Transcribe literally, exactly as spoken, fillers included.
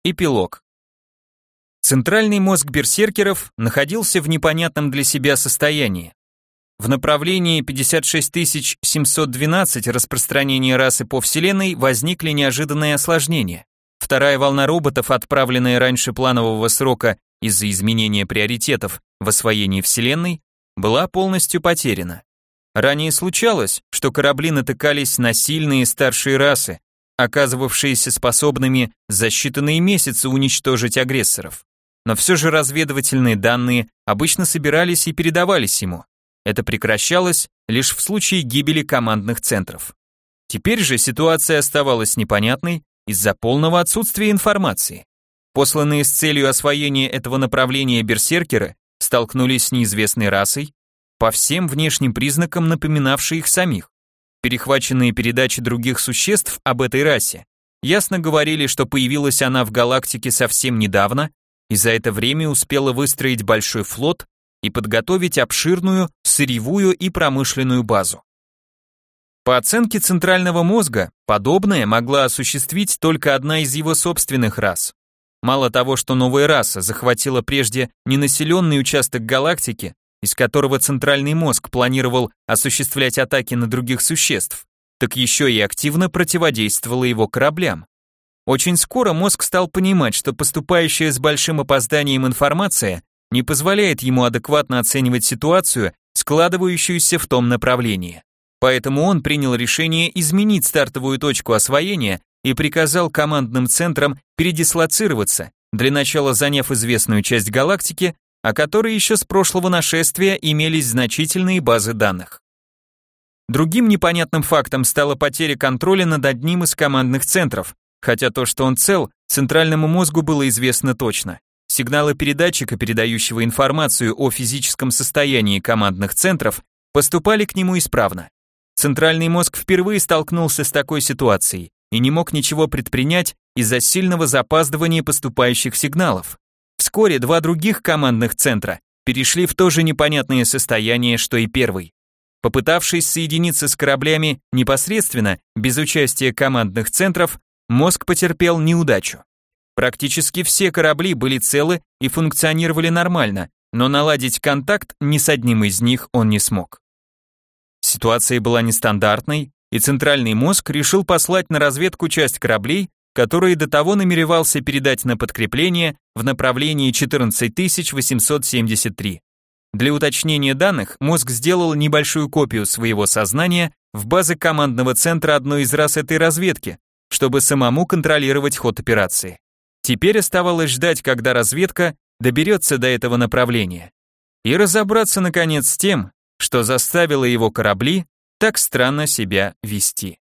Эпилог. Центральный мозг берсеркеров находился в непонятном для себя состоянии. В направлении пятьдесят шесть тысяч семьсот двенадцать распространения расы по Вселенной возникли неожиданные осложнения. Вторая волна роботов, отправленная раньше планового срока из-за изменения приоритетов в освоении Вселенной, была полностью потеряна. Ранее случалось, что корабли натыкались на сильные старшие расы, оказывавшиеся способными за считанные месяцы уничтожить агрессоров. Но все же разведывательные данные обычно собирались и передавались ему. Это прекращалось лишь в случае гибели командных центров. Теперь же ситуация оставалась непонятной из-за полного отсутствия информации. Посланные с целью освоения этого направления берсеркеры столкнулись с неизвестной расой, по всем внешним признакам напоминавшей их самих. Перехваченные передачи других существ об этой расе ясно говорили, что появилась она в галактике совсем недавно и за это время успела выстроить большой флот и подготовить обширную сырьевую и промышленную базу. По оценке центрального мозга, подобное могла осуществить только одна из его собственных рас. Мало того, что новая раса захватила прежде ненаселенный участок галактики, из которого центральный мозг планировал осуществлять атаки на других существ, так еще и активно противодействовала его кораблям. Очень скоро мозг стал понимать, что поступающая с большим опозданием информация не позволяет ему адекватно оценивать ситуацию, складывающуюся в том направлении. Поэтому он принял решение изменить стартовую точку освоения и приказал командным центрам передислоцироваться, для начала заняв известную часть галактики, о которой еще с прошлого нашествия имелись значительные базы данных. Другим непонятным фактом стала потеря контроля над одним из командных центров, хотя то, что он цел, центральному мозгу было известно точно. Сигналы передатчика, передающего информацию о физическом состоянии командных центров, поступали к нему исправно. Центральный мозг впервые столкнулся с такой ситуацией и не мог ничего предпринять из-за сильного запаздывания поступающих сигналов. Вскоре два других командных центра перешли в то же непонятное состояние, что и первый. Попытавшись соединиться с кораблями непосредственно, без участия командных центров, мозг потерпел неудачу. Практически все корабли были целы и функционировали нормально, но наладить контакт ни с одним из них он не смог. Ситуация была нестандартной, и центральный мозг решил послать на разведку часть кораблей, которые до того намеревался передать на подкрепление в направлении четырнадцать тысяч восемьсот семьдесят три. Для уточнения данных мозг сделал небольшую копию своего сознания в базе командного центра одной из рас этой разведки, чтобы самому контролировать ход операции. Теперь оставалось ждать, когда разведка доберется до этого направления, и разобраться наконец с тем, что заставило его корабли так странно себя вести.